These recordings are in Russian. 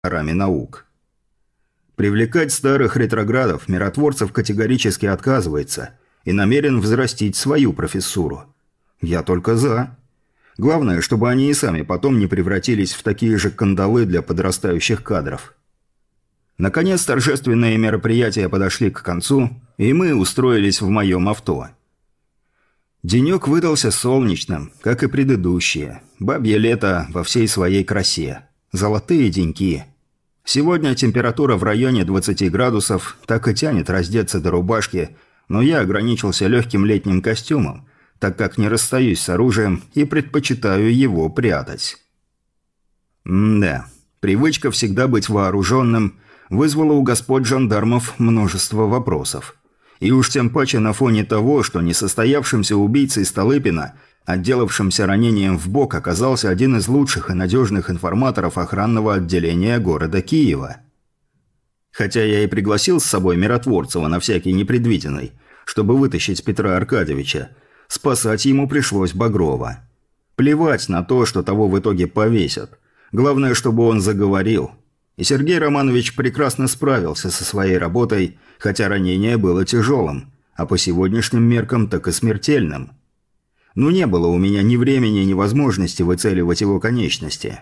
докторами наук. Привлекать старых ретроградов миротворцев категорически отказывается и намерен взрастить свою профессуру. Я только за. Главное, чтобы они и сами потом не превратились в такие же кандалы для подрастающих кадров. Наконец, торжественные мероприятия подошли к концу, и мы устроились в моем авто. Денек выдался солнечным, как и предыдущие. Бабье лето во всей своей красе. Золотые деньки. Сегодня температура в районе 20 градусов, так и тянет раздеться до рубашки, но я ограничился легким летним костюмом, так как не расстаюсь с оружием и предпочитаю его прятать. Да, привычка всегда быть вооруженным вызвала у господ жандармов множество вопросов. И уж тем паче на фоне того, что несостоявшимся убийцей Столыпина, отделавшимся ранением в бок, оказался один из лучших и надежных информаторов охранного отделения города Киева. Хотя я и пригласил с собой Миротворцева на всякий непредвиденный, чтобы вытащить Петра Аркадьевича, спасать ему пришлось Багрова. Плевать на то, что того в итоге повесят. Главное, чтобы он заговорил. И Сергей Романович прекрасно справился со своей работой, хотя ранение было тяжелым, а по сегодняшним меркам так и смертельным. Но не было у меня ни времени, ни возможности выцеливать его конечности.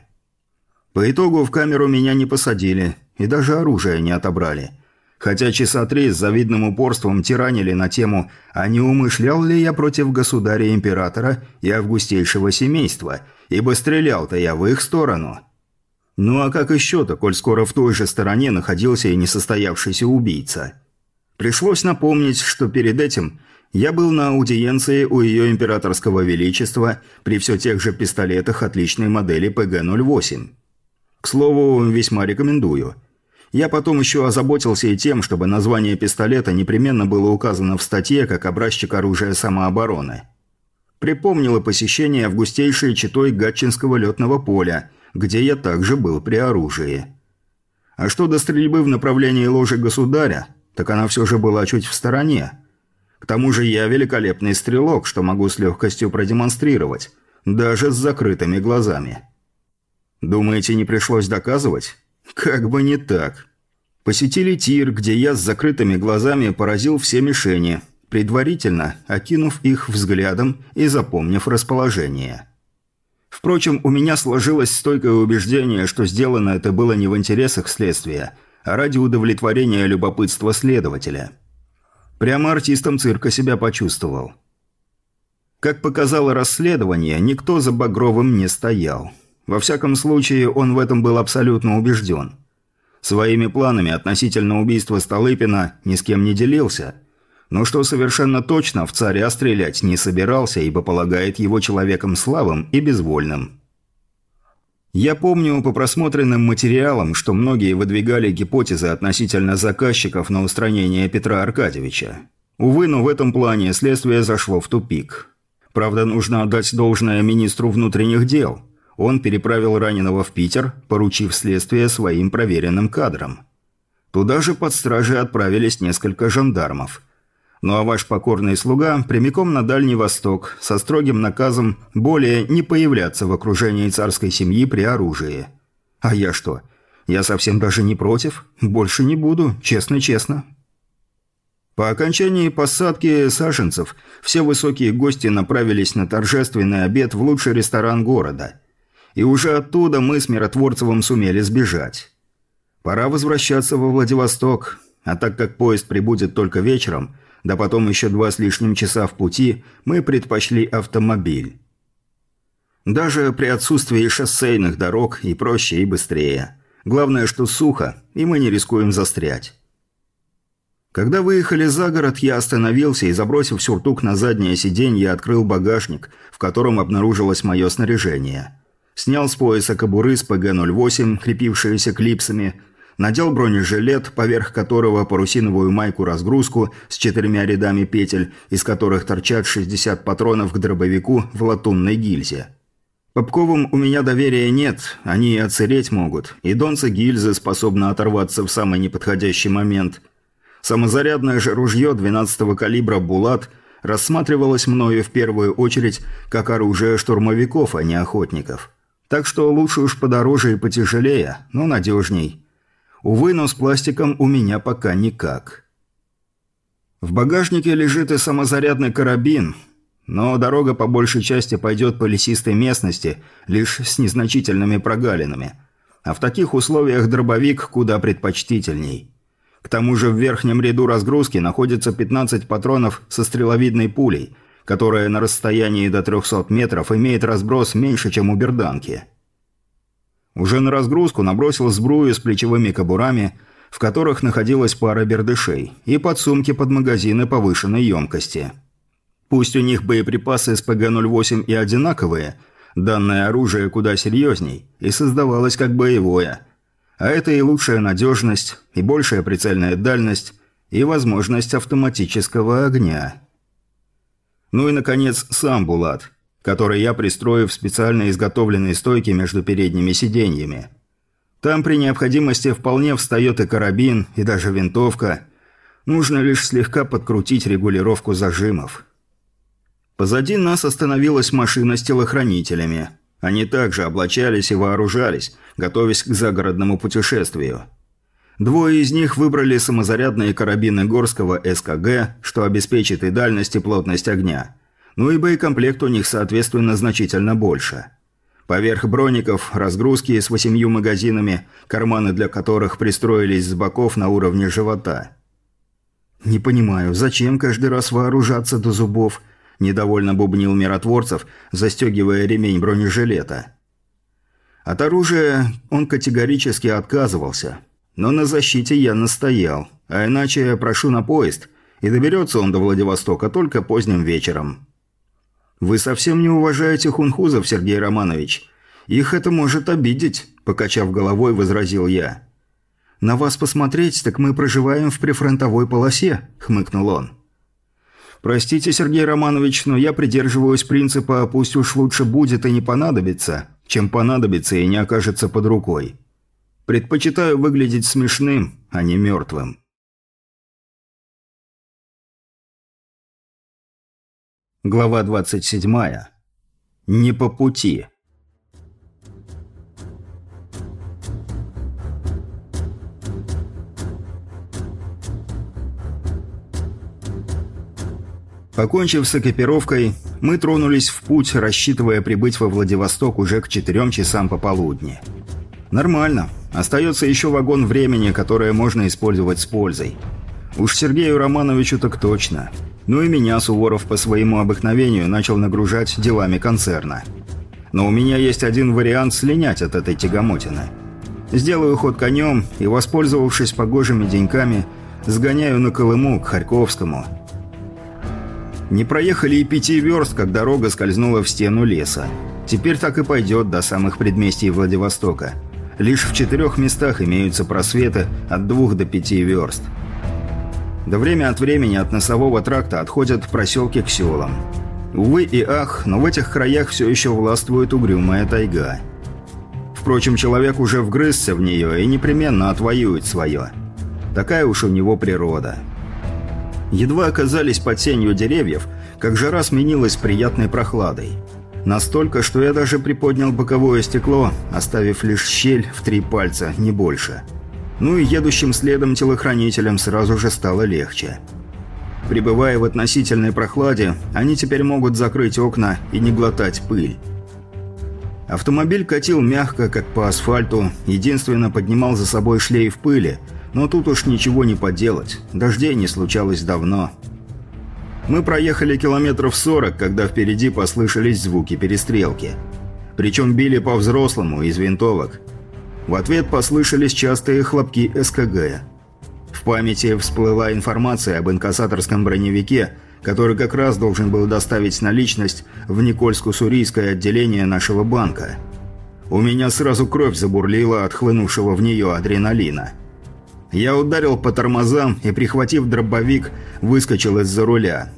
По итогу в камеру меня не посадили и даже оружие не отобрали. Хотя часа 3 с завидным упорством тиранили на тему «А не умышлял ли я против государя-императора и августейшего семейства, ибо стрелял-то я в их сторону». Ну а как еще-то, коль скоро в той же стороне находился и несостоявшийся убийца? Пришлось напомнить, что перед этим я был на аудиенции у ее императорского величества при все тех же пистолетах отличной модели ПГ-08. К слову, весьма рекомендую. Я потом еще озаботился и тем, чтобы название пистолета непременно было указано в статье как образчик оружия самообороны. Припомнил и посещение августейшей читой Гатчинского летного поля, где я также был при оружии. А что до стрельбы в направлении ложи государя, так она все же была чуть в стороне. К тому же я великолепный стрелок, что могу с легкостью продемонстрировать, даже с закрытыми глазами. Думаете, не пришлось доказывать? Как бы не так. Посетили тир, где я с закрытыми глазами поразил все мишени, предварительно окинув их взглядом и запомнив расположение. Впрочем, у меня сложилось стойкое убеждение, что сделано это было не в интересах следствия, а ради удовлетворения любопытства следователя. Прямо артистом цирка себя почувствовал. Как показало расследование, никто за Багровым не стоял. Во всяком случае, он в этом был абсолютно убежден. Своими планами относительно убийства Столыпина ни с кем не делился, но что совершенно точно, в царя стрелять не собирался, ибо полагает его человеком слабым и безвольным. Я помню по просмотренным материалам, что многие выдвигали гипотезы относительно заказчиков на устранение Петра Аркадьевича. Увы, но в этом плане следствие зашло в тупик. Правда, нужно отдать должное министру внутренних дел. Он переправил раненого в Питер, поручив следствие своим проверенным кадрам. Туда же под стражей отправились несколько жандармов. Ну а ваш покорный слуга прямиком на Дальний Восток со строгим наказом более не появляться в окружении царской семьи при оружии. А я что? Я совсем даже не против. Больше не буду, честно-честно. По окончании посадки саженцев все высокие гости направились на торжественный обед в лучший ресторан города. И уже оттуда мы с Миротворцевым сумели сбежать. Пора возвращаться во Владивосток, а так как поезд прибудет только вечером, да потом еще 2 с лишним часа в пути, мы предпочли автомобиль. Даже при отсутствии шоссейных дорог и проще, и быстрее. Главное, что сухо, и мы не рискуем застрять. Когда выехали за город, я остановился и, забросив сюртук на заднее сиденье, открыл багажник, в котором обнаружилось мое снаряжение. Снял с пояса кобуры с ПГ-08, крепившиеся клипсами, надел бронежилет, поверх которого парусиновую майку-разгрузку с 4 рядами петель, из которых торчат 60 патронов к дробовику в латунной гильзе. Попковым у меня доверия нет, они и отсыреть могут, и донца гильзы способны оторваться в самый неподходящий момент. Самозарядное же ружье 12-го калибра «Булат» рассматривалось мною в первую очередь как оружие штурмовиков, а не охотников. Так что лучше уж подороже и потяжелее, но надежней. Увы, но с пластиком у меня пока никак. В багажнике лежит и самозарядный карабин, но дорога по большей части пойдет по лесистой местности, лишь с незначительными прогалинами. А в таких условиях дробовик куда предпочтительней. К тому же в верхнем ряду разгрузки находится 15 патронов со стреловидной пулей, которая на расстоянии до 300 метров имеет разброс меньше, чем у берданки. Уже на разгрузку набросил сбрую с плечевыми кобурами, в которых находилась пара бердышей, и подсумки под магазины повышенной емкости. Пусть у них боеприпасы с ПГ-08 и одинаковые, данное оружие куда серьезней и создавалось как боевое. А это и лучшая надежность, и большая прицельная дальность, и возможность автоматического огня. Ну и, наконец, сам Булат, который я пристрою в специально изготовленной стойке между передними сиденьями. Там при необходимости вполне встает и карабин, и даже винтовка. Нужно лишь слегка подкрутить регулировку зажимов. Позади нас остановилась машина с телохранителями. Они также облачались и вооружались, готовясь к загородному путешествию. Двое из них выбрали самозарядные карабины Горского СКГ, что обеспечит и дальность, и плотность огня. Ну и боекомплект у них, соответственно, значительно больше. Поверх броников разгрузки с 8 магазинами, карманы для которых пристроились с боков на уровне живота. «Не понимаю, зачем каждый раз вооружаться до зубов?» – недовольно бубнил Миротворцев, застегивая ремень бронежилета. От оружия он категорически отказывался, но на защите я настоял, а иначе прошу на поезд, и доберется он до Владивостока только поздним вечером. «Вы совсем не уважаете хунхузов, Сергей Романович. Их это может обидеть», – покачав головой, возразил я. «На вас посмотреть, так мы проживаем в прифронтовой полосе», – хмыкнул он. «Простите, Сергей Романович, но я придерживаюсь принципа «пусть уж лучше будет и не понадобится», чем понадобится и не окажется под рукой. Предпочитаю выглядеть смешным, а не мертвым». Глава 27. Не по пути. Покончив с экипировкой, мы тронулись в путь, рассчитывая прибыть во Владивосток уже к 4 часам пополудни. Нормально. Остается еще вагон времени, которое можно использовать с пользой. Уж Сергею Романовичу так точно. Ну и меня Суворов по своему обыкновению начал нагружать делами концерна. Но у меня есть один вариант слинять от этой тягомотины. Сделаю ход конем и, воспользовавшись погожими деньками, сгоняю на Колыму к Харьковскому. Не проехали и 5 верст, как дорога скользнула в стену леса. Теперь так и пойдет до самых предместий Владивостока. Лишь в 4 местах имеются просветы от 2 до 5 верст. Да время от времени от носового тракта отходят проселки к селам. Увы и ах, но в этих краях все еще властвует угрюмая тайга. Впрочем, человек уже вгрызся в нее и непременно отвоюет свое. Такая уж у него природа. Едва оказались под сенью деревьев, как жара сменилась приятной прохладой. Настолько, что я даже приподнял боковое стекло, оставив лишь щель в 3 пальца, не больше. Ну и едущим следом телохранителям сразу же стало легче. Пребывая в относительной прохладе, они теперь могут закрыть окна и не глотать пыль. Автомобиль катил мягко, как по асфальту, единственно поднимал за собой шлейф пыли, но тут уж ничего не поделать, дождей не случалось давно. Мы проехали километров 40, когда впереди послышались звуки перестрелки. Причем били по-взрослому, из винтовок. В ответ послышались частые хлопки СКГ. В памяти всплыла информация об инкассаторском броневике, который как раз должен был доставить наличность в Никольско-Сурийское отделение нашего банка. У меня сразу кровь забурлила от хлынувшего в нее адреналина. Я ударил по тормозам и, прихватив дробовик, выскочил из-за руля.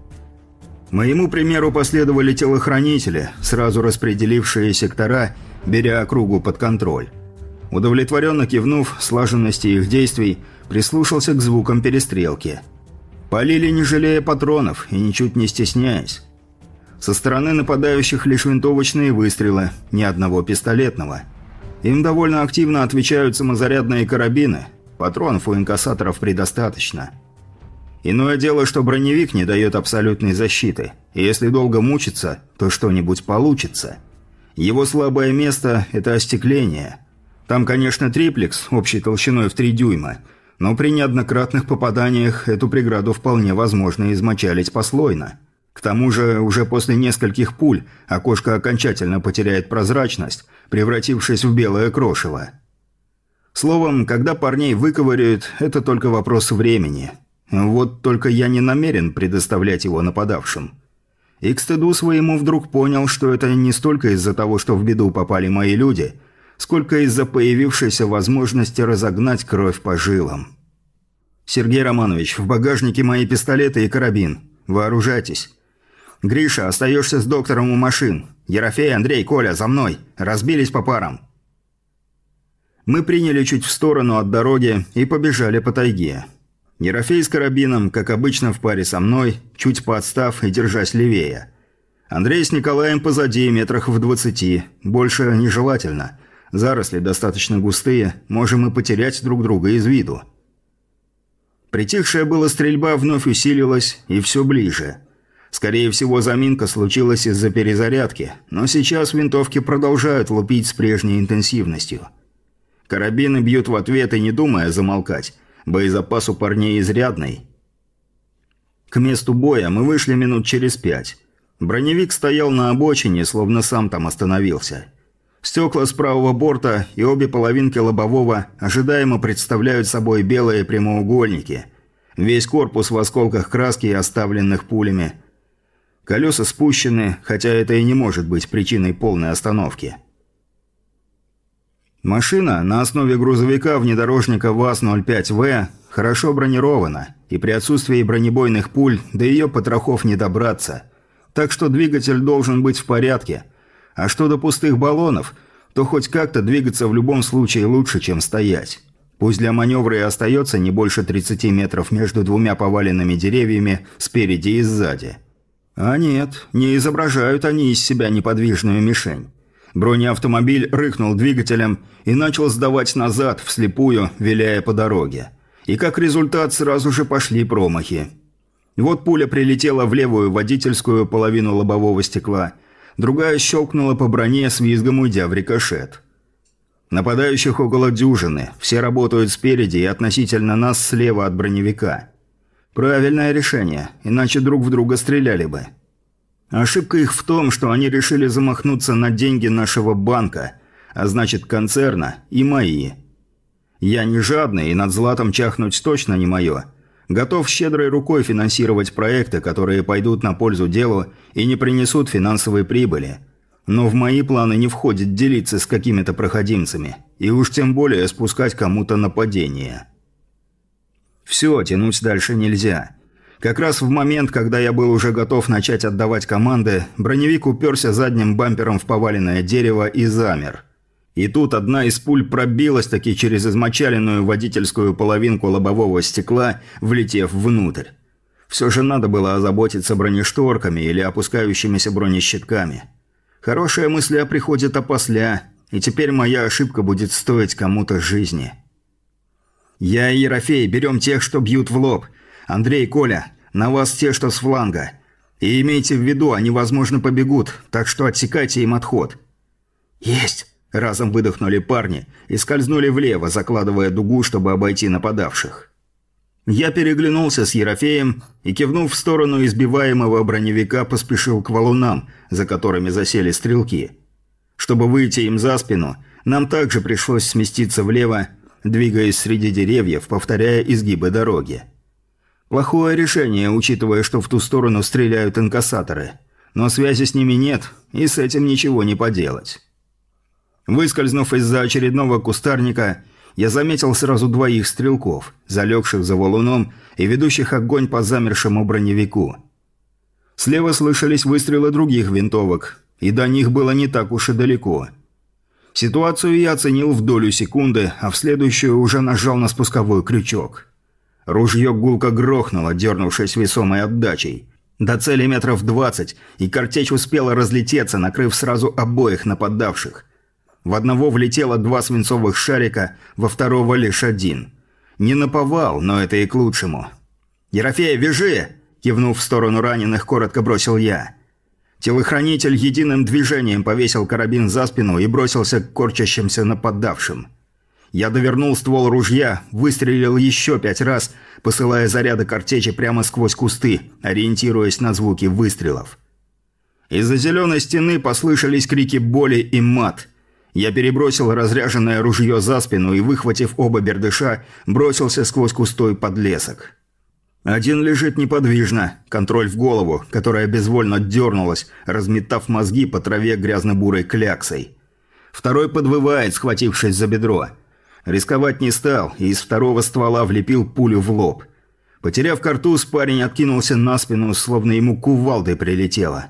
Моему примеру последовали телохранители, сразу распределившие сектора, беря округу под контроль. Удовлетворенно кивнув слаженности их действий, прислушался к звукам перестрелки. Полили не жалея патронов и ничуть не стесняясь. Со стороны нападающих лишь винтовочные выстрелы, ни одного пистолетного. Им довольно активно отвечают самозарядные карабины. Патронов у инкассаторов предостаточно. Иное дело, что броневик не дает абсолютной защиты. И если долго мучиться, то что-нибудь получится. Его слабое место – это остекление. Там, конечно, триплекс общей толщиной в 3 дюйма, но при неоднократных попаданиях эту преграду вполне возможно измочалить послойно. К тому же, уже после нескольких пуль окошко окончательно потеряет прозрачность, превратившись в белое крошево. Словом, когда парней выковыряют, это только вопрос времени. Вот только я не намерен предоставлять его нападавшим. И к стыду своему вдруг понял, что это не столько из-за того, что в беду попали мои люди, сколько из-за появившейся возможности разогнать кровь по жилам. «Сергей Романович, в багажнике мои пистолеты и карабин. Вооружайтесь. Гриша, остаешься с доктором у машин. Ерофей, Андрей, Коля, за мной. Разбились по парам». Мы приняли чуть в сторону от дороги и побежали по тайге. Ерофей с карабином, как обычно, в паре со мной, чуть поотстав и держась левее. Андрей с Николаем позади, метрах в 20. Больше нежелательно. Заросли достаточно густые, можем и потерять друг друга из виду. Притихшая была стрельба вновь усилилась и все ближе. Скорее всего, заминка случилась из-за перезарядки, но сейчас винтовки продолжают лупить с прежней интенсивностью. Карабины бьют в ответ и не думая замолкать. Боезапас у парней изрядный. К месту боя мы вышли минут через 5. Броневик стоял на обочине, словно сам там остановился. Стекла с правого борта и обе половинки лобового ожидаемо представляют собой белые прямоугольники. Весь корпус в осколках краски и оставленных пулями. Колеса спущены, хотя это и не может быть причиной полной остановки. Машина на основе грузовика внедорожника ВАЗ-05В хорошо бронирована, и при отсутствии бронебойных пуль до ее потрохов не добраться. Так что двигатель должен быть в порядке. А что до пустых баллонов, то хоть как-то двигаться в любом случае лучше, чем стоять. Пусть для маневра и остается не больше 30 метров между двумя поваленными деревьями спереди и сзади. А нет, не изображают они из себя неподвижную мишень. Бронеавтомобиль рыкнул двигателем и начал сдавать назад, вслепую, виляя по дороге. И как результат сразу же пошли промахи. Вот пуля прилетела в левую водительскую половину лобового стекла, другая щелкнула по броне с визгом, уйдя в рикошет. Нападающих около дюжины, все работают спереди и относительно нас слева от броневика. Правильное решение, иначе друг в друга стреляли бы. Ошибка их в том, что они решили замахнуться на деньги нашего банка, а значит концерна, и мои. Я не жадный, и над златом чахнуть точно не мое. Готов щедрой рукой финансировать проекты, которые пойдут на пользу делу и не принесут финансовой прибыли. Но в мои планы не входит делиться с какими-то проходимцами, и уж тем более спускать кому-то нападение. Все, тянуть дальше нельзя. Как раз в момент, когда я был уже готов начать отдавать команды, броневик уперся задним бампером в поваленное дерево и замер. И тут одна из пуль пробилась-таки через измочаленную водительскую половинку лобового стекла, влетев внутрь. Все же надо было озаботиться бронешторками или опускающимися бронещитками. Хорошая мысль приходит опосля, и теперь моя ошибка будет стоить кому-то жизни. Я и Ерофей берем тех, что бьют в лоб. Андрей, Коля, на вас те, что с фланга. И имейте в виду, они, возможно, побегут, так что отсекайте им отход». «Есть!» – разом выдохнули парни и скользнули влево, закладывая дугу, чтобы обойти нападавших. Я переглянулся с Ерофеем и, кивнув в сторону избиваемого броневика, поспешил к валунам, за которыми засели стрелки. Чтобы выйти им за спину, нам также пришлось сместиться влево, двигаясь среди деревьев, повторяя изгибы дороги. Плохое решение, учитывая, что в ту сторону стреляют инкассаторы. Но связи с ними нет, и с этим ничего не поделать. Выскользнув из-за очередного кустарника, я заметил сразу двоих стрелков, залегших за валуном и ведущих огонь по замершему броневику. Слева слышались выстрелы других винтовок, и до них было не так уж и далеко. Ситуацию я оценил в долю секунды, а в следующую уже нажал на спусковой крючок. Ружье гулко грохнуло, дернувшись весомой отдачей. До цели метров 20, и картечь успела разлететься, накрыв сразу обоих нападавших. В одного влетело 2 свинцовых шарика, во второго лишь 1. Не наповал, но это и к лучшему. «Ерофея, вяжи!» – кивнув в сторону раненых, коротко бросил я. Телохранитель единым движением повесил карабин за спину и бросился к корчащимся нападавшим. Я довернул ствол ружья, выстрелил еще 5 раз, посылая заряды картечи прямо сквозь кусты, ориентируясь на звуки выстрелов. Из-за зеленой стены послышались крики боли и мат. Я перебросил разряженное ружье за спину и, выхватив оба бердыша, бросился сквозь густой подлесок. Один лежит неподвижно, контроль в голову, которая безвольно дернулась, разметав мозги по траве грязно-бурой кляксой. Второй подвывает, схватившись за бедро. Рисковать не стал, и из второго ствола влепил пулю в лоб. Потеряв картуз, парень откинулся на спину, словно ему кувалдой прилетело.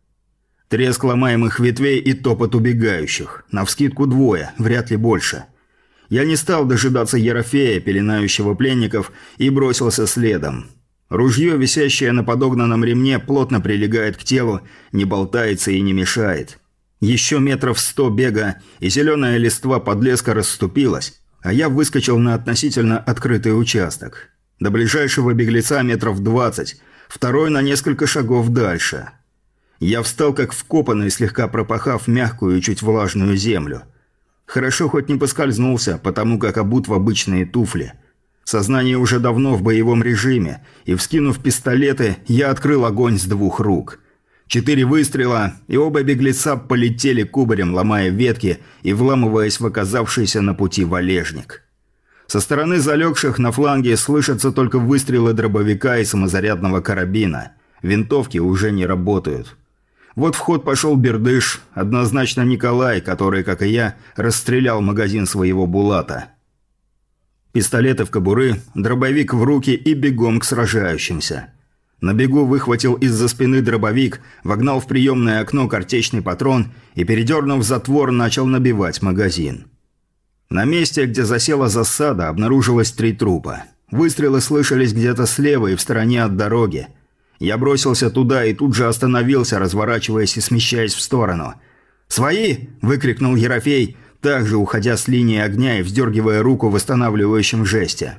Треск ломаемых ветвей и топот убегающих. Навскидку 2, вряд ли больше. Я не стал дожидаться Ерофея, пеленающего пленников, и бросился следом. Ружье, висящее на подогнанном ремне, плотно прилегает к телу, не болтается и не мешает. Еще метров 100 бега, и зеленая листва подлеска расступилась, а я выскочил на относительно открытый участок. До ближайшего беглеца метров 20, второй на несколько шагов дальше. Я встал как вкопанный, слегка пропахав мягкую и чуть влажную землю. Хорошо хоть не поскользнулся, потому как обут в обычные туфли. Сознание уже давно в боевом режиме, и, вскинув пистолеты, я открыл огонь с 2 рук. 4 выстрела, и оба беглеца полетели кубарем, ломая ветки и вламываясь в оказавшийся на пути валежник. Со стороны залегших на фланге слышатся только выстрелы дробовика и самозарядного карабина. Винтовки уже не работают. Вот в ход пошел бердыш, однозначно Николай, который, как и я, расстрелял магазин своего булата. Пистолеты в кобуры, дробовик в руки и бегом к сражающимся. На бегу выхватил из-за спины дробовик, вогнал в приемное окно картечный патрон и, передернув затвор, начал набивать магазин. На месте, где засела засада, обнаружилось 3 трупа. Выстрелы слышались где-то слева и в стороне от дороги. Я бросился туда и тут же остановился, разворачиваясь и смещаясь в сторону. «Свои!» – выкрикнул Ерофей, также уходя с линии огня и вздергивая руку в восстанавливающем жесте.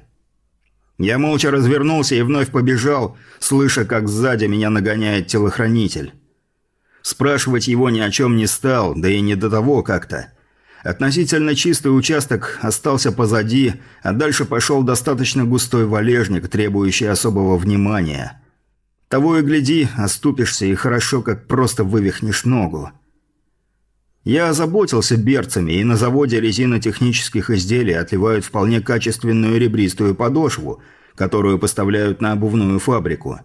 Я молча развернулся и вновь побежал, слыша, как сзади меня нагоняет телохранитель. Спрашивать его ни о чем не стал, да и не до того как-то. Относительно чистый участок остался позади, а дальше пошел достаточно густой валежник, требующий особого внимания. Того и гляди, оступишься, и хорошо, как просто вывихнешь ногу. Я озаботился берцами, и на заводе резинотехнических изделий отливают вполне качественную ребристую подошву, которую поставляют на обувную фабрику.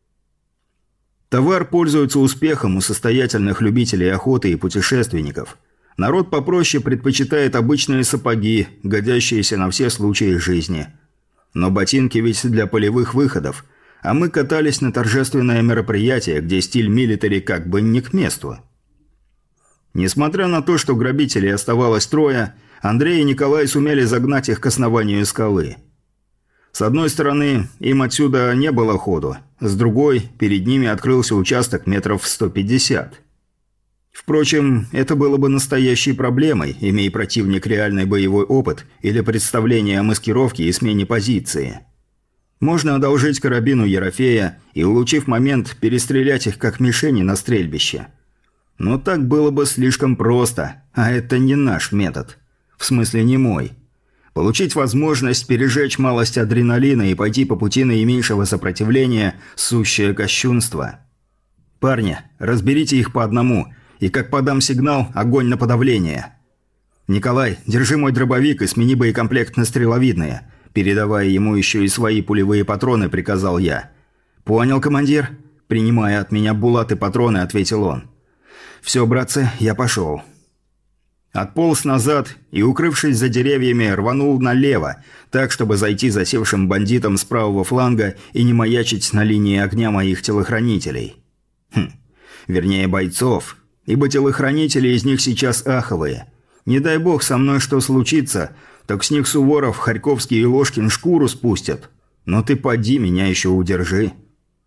Товар пользуется успехом у состоятельных любителей охоты и путешественников. Народ попроще предпочитает обычные сапоги, годящиеся на все случаи жизни. Но ботинки ведь для полевых выходов, а мы катались на торжественное мероприятие, где стиль милитари как бы не к месту. Несмотря на то, что грабителей оставалось 3, Андрей и Николай сумели загнать их к основанию скалы. С одной стороны, им отсюда не было ходу, с другой, перед ними открылся участок метров в 150. Впрочем, это было бы настоящей проблемой, имея противник реальный боевой опыт или представление о маскировке и смене позиции. Можно одолжить карабину Ерофея и, улучив момент, перестрелять их как мишени на стрельбище. Но так было бы слишком просто, а это не наш метод. В смысле, не мой. Получить возможность пережечь малость адреналина и пойти по пути наименьшего сопротивления – сущее кощунство. «Парни, разберите их по одному, и как подам сигнал – огонь на подавление. Николай, держи мой дробовик и смени боекомплект на стреловидные». Передавая ему еще и свои пулевые патроны, приказал я. «Понял, командир?» Принимая от меня булат и патроны, ответил он. «Все, братцы, я пошел». Отполз назад и, укрывшись за деревьями, рванул налево, так, чтобы зайти засевшим бандитам с правого фланга и не маячить на линии огня моих телохранителей. Вернее, бойцов, ибо телохранители из них сейчас аховые. Не дай бог со мной что случится, так с них Суворов, Харьковский и Ложкин шкуру спустят. Но ты поди, меня еще удержи.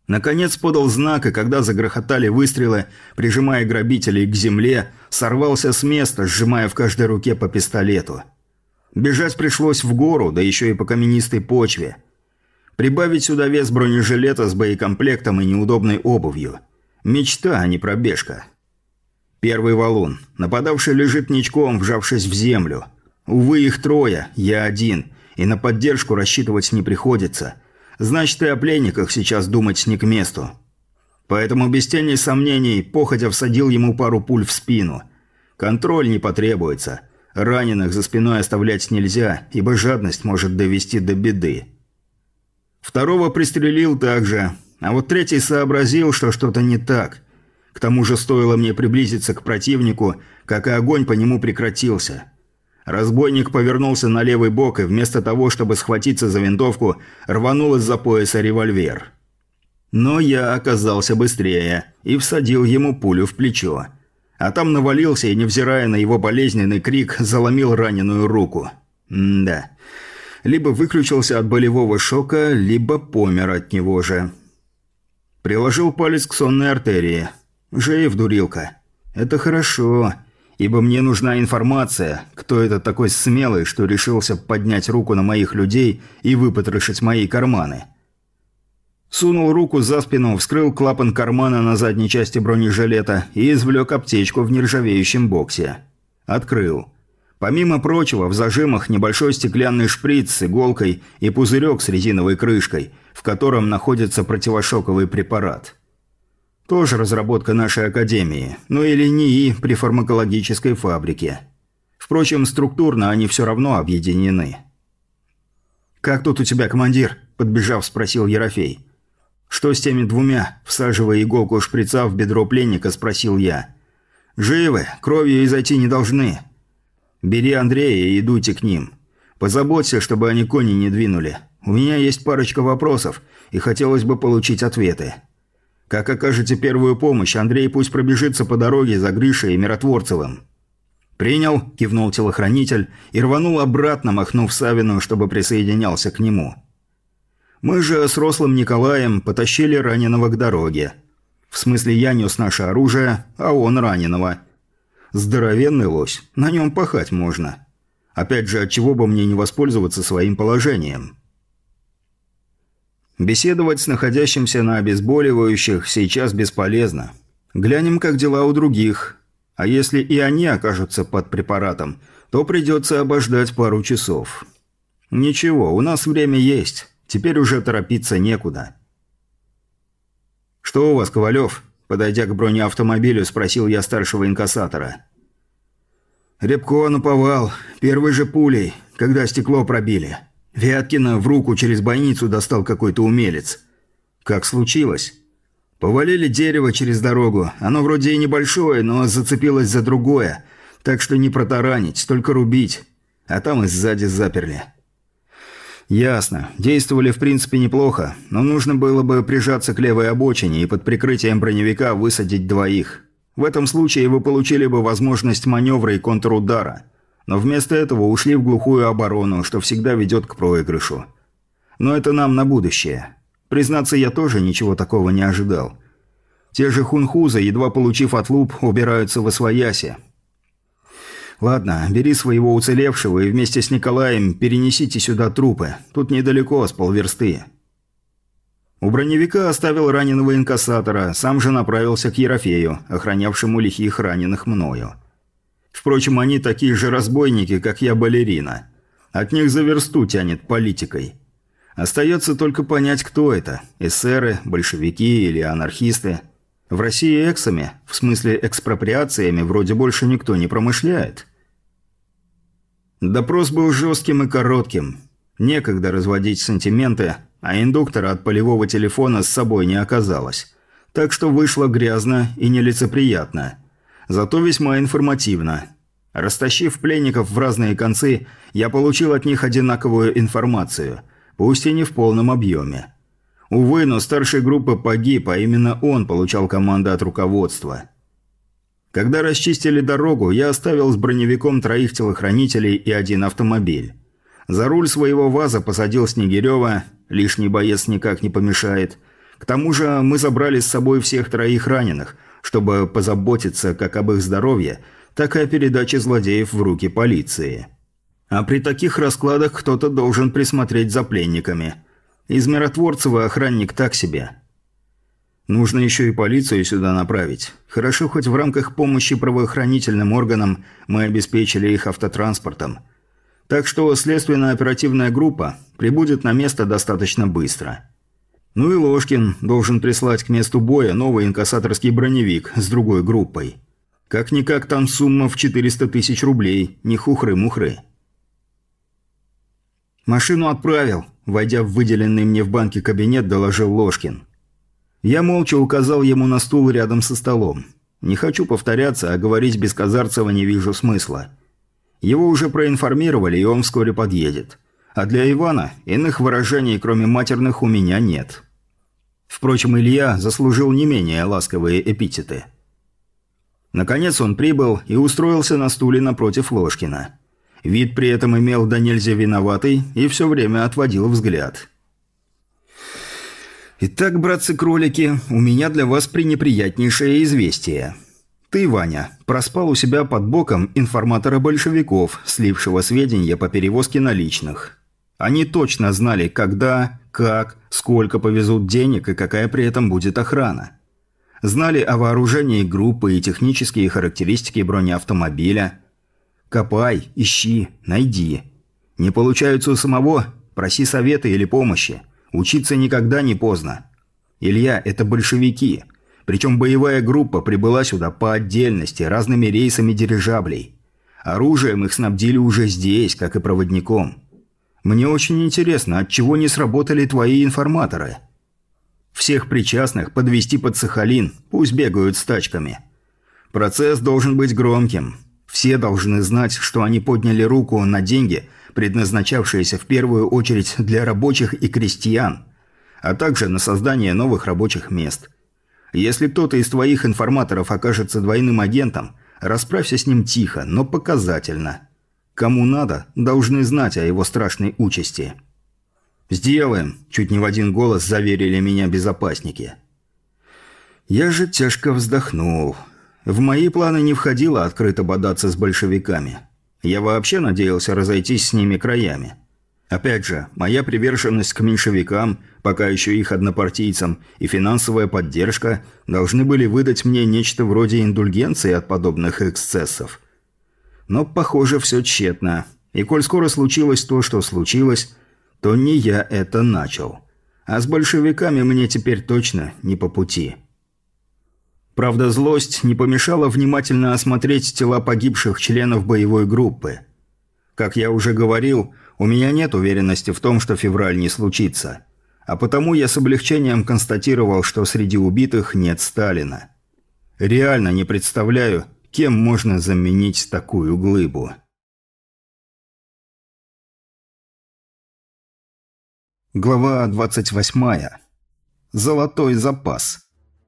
Наконец подал знак, и когда загрохотали выстрелы, прижимая грабителей к земле, сорвался с места, сжимая в каждой руке по пистолету. Бежать пришлось в гору, да еще и по каменистой почве. Прибавить сюда вес бронежилета с боекомплектом и неудобной обувью. Мечта, а не пробежка. Первый валун. Нападавший лежит ничком, вжавшись в землю. Увы, их трое, я один, и на поддержку рассчитывать не приходится. Значит, и о пленниках сейчас думать не к месту. Поэтому без тени сомнений походя всадил ему пару пуль в спину. Контроль не потребуется. Раненых за спиной оставлять нельзя, ибо жадность может довести до беды. Второго пристрелил также, а вот третий сообразил, что что-то не так. К тому же стоило мне приблизиться к противнику, как и огонь по нему прекратился. Разбойник повернулся на левый бок и вместо того, чтобы схватиться за винтовку, рванул из-за пояса револьвер. Но я оказался быстрее и всадил ему пулю в плечо. А там навалился и, невзирая на его болезненный крик, заломил раненую руку. Да. Либо выключился от болевого шока, либо помер от него же. Приложил палец к сонной артерии. Жив, дурилка. Это хорошо, ибо мне нужна информация, кто это такой смелый, что решился поднять руку на моих людей и выпотрошить мои карманы. Сунул руку за спину, вскрыл клапан кармана на задней части бронежилета и извлек аптечку в нержавеющем боксе. Открыл. Помимо прочего, в зажимах небольшой стеклянный шприц с иголкой и пузырек с резиновой крышкой, в котором находится противошоковый препарат. Тоже разработка нашей академии, ну или НИИ при фармакологической фабрике. Впрочем, структурно они все равно объединены. «Как тут у тебя, командир?» – подбежав, спросил Ерофей. «Что с теми двумя?» – всаживая иголку шприца в бедро пленника, спросил я. «Живы, кровью изойти не должны. Бери Андрея и идуйте к ним. Позаботься, чтобы они кони не двинули. У меня есть парочка вопросов, и хотелось бы получить ответы. Как окажете первую помощь, Андрей пусть пробежится по дороге за Гришей и Миротворцевым». «Принял», – кивнул телохранитель и рванул обратно, махнув Савину, чтобы присоединялся к нему. Мы же с рослым Николаем потащили раненого к дороге. В смысле, я нес наше оружие, а он раненого. Здоровенный лось, на нем пахать можно. Опять же, отчего бы мне не воспользоваться своим положением? Беседовать с находящимся на обезболивающих сейчас бесполезно. Глянем, как дела у других. А если и они окажутся под препаратом, то придется обождать пару часов. Ничего, у нас время есть. Теперь уже торопиться некуда. «Что у вас, Ковалев?» Подойдя к бронеавтомобилю, спросил я старшего инкассатора. «Рябко наповал. Первой же пулей, когда стекло пробили. Вяткина в руку через бойницу достал какой-то умелец. Как случилось? Повалили дерево через дорогу. Оно вроде и небольшое, но зацепилось за другое. Так что не протаранить, только рубить. А там и сзади заперли». «Ясно. Действовали в принципе неплохо, но нужно было бы прижаться к левой обочине и под прикрытием броневика высадить двоих. В этом случае вы получили бы возможность маневра и контрудара. Но вместо этого ушли в глухую оборону, что всегда ведет к проигрышу. Но это нам на будущее. Признаться, я тоже ничего такого не ожидал. Те же хунхузы, едва получив отлуп, убираются восвояси. Ладно, бери своего уцелевшего и вместе с Николаем перенесите сюда трупы. Тут недалеко, с полверсты». У броневика оставил раненого инкассатора, сам же направился к Ерофею, охранявшему лихих раненых мною. Впрочем, они такие же разбойники, как я, балерина. От них за версту тянет политикой. Остается только понять, кто это – эсеры, большевики или анархисты. В России эксами, в смысле экспроприациями, вроде больше никто не промышляет. Допрос был жестким и коротким. Некогда разводить сантименты, а индуктора от полевого телефона с собой не оказалось. Так что вышло грязно и нелицеприятно. Зато весьма информативно. Растащив пленников в разные концы, я получил от них одинаковую информацию, пусть и не в полном объеме. Увы, но старший группы погиб, а именно он получал команды от руководства. Когда расчистили дорогу, я оставил с броневиком 3 телохранителей и 1 автомобиль. За руль своего ВАЗа посадил Снегирева, лишний боец никак не помешает. К тому же мы забрали с собой всех 3 раненых, чтобы позаботиться как об их здоровье, так и о передаче злодеев в руки полиции. А при таких раскладах кто-то должен присмотреть за пленниками. Из Миротворцева охранник так себе. Нужно еще и полицию сюда направить. Хорошо, хоть в рамках помощи правоохранительным органам мы обеспечили их автотранспортом. Так что следственно-оперативная группа прибудет на место достаточно быстро. Ну и Ложкин должен прислать к месту боя новый инкассаторский броневик с другой группой. Как-никак там сумма в 400 тысяч рублей, не хухры-мухры. «Машину отправил», – войдя в выделенный мне в банке кабинет, доложил Ложкин. Я молча указал ему на стул рядом со столом. Не хочу повторяться, а говорить без Казарцева не вижу смысла. Его уже проинформировали, и он вскоре подъедет. А для Ивана иных выражений, кроме матерных, у меня нет. Впрочем, Илья заслужил не менее ласковые эпитеты. Наконец он прибыл и устроился на стуле напротив Ложкина. Вид при этом имел до нельзя виноватый и все время отводил взгляд. «Итак, братцы-кролики, у меня для вас пренеприятнейшее известие. Ты, Ваня, проспал у себя под боком информатора большевиков, слившего сведения по перевозке наличных. Они точно знали, когда, как, сколько повезут денег и какая при этом будет охрана. Знали о вооружении группы и технические характеристики бронеавтомобиля. Копай, ищи, найди. Не получается у самого – проси совета или помощи. Учиться никогда не поздно. Илья – это большевики. Причем боевая группа прибыла сюда по отдельности, разными рейсами дирижаблей. Оружием их снабдили уже здесь, как и проводником. Мне очень интересно, отчего не сработали твои информаторы? Всех причастных подвести под Сахалин, пусть бегают с тачками. Процесс должен быть громким. Все должны знать, что они подняли руку на деньги, предназначавшиеся в первую очередь для рабочих и крестьян, а также на создание новых рабочих мест. Если кто-то из твоих информаторов окажется двойным агентом, расправься с ним тихо, но показательно. Кому надо, должны знать о его страшной участи. «Сделаем», – чуть не в один голос заверили меня безопасники. Я же тяжко вздохнул. В мои планы не входило открыто бодаться с большевиками. Я вообще надеялся разойтись с ними краями. Опять же, моя приверженность к меньшевикам, пока еще их однопартийцам, и финансовая поддержка должны были выдать мне нечто вроде индульгенции от подобных эксцессов. Но, похоже, все тщетно. И коль скоро случилось то, что случилось, то не я это начал. А с большевиками мне теперь точно не по пути. Правда, злость не помешала внимательно осмотреть тела погибших членов боевой группы. Как я уже говорил, у меня нет уверенности в том, что февраль не случится. А потому я с облегчением констатировал, что среди убитых нет Сталина. Реально не представляю, кем можно заменить такую глыбу. Глава 28. Золотой запас.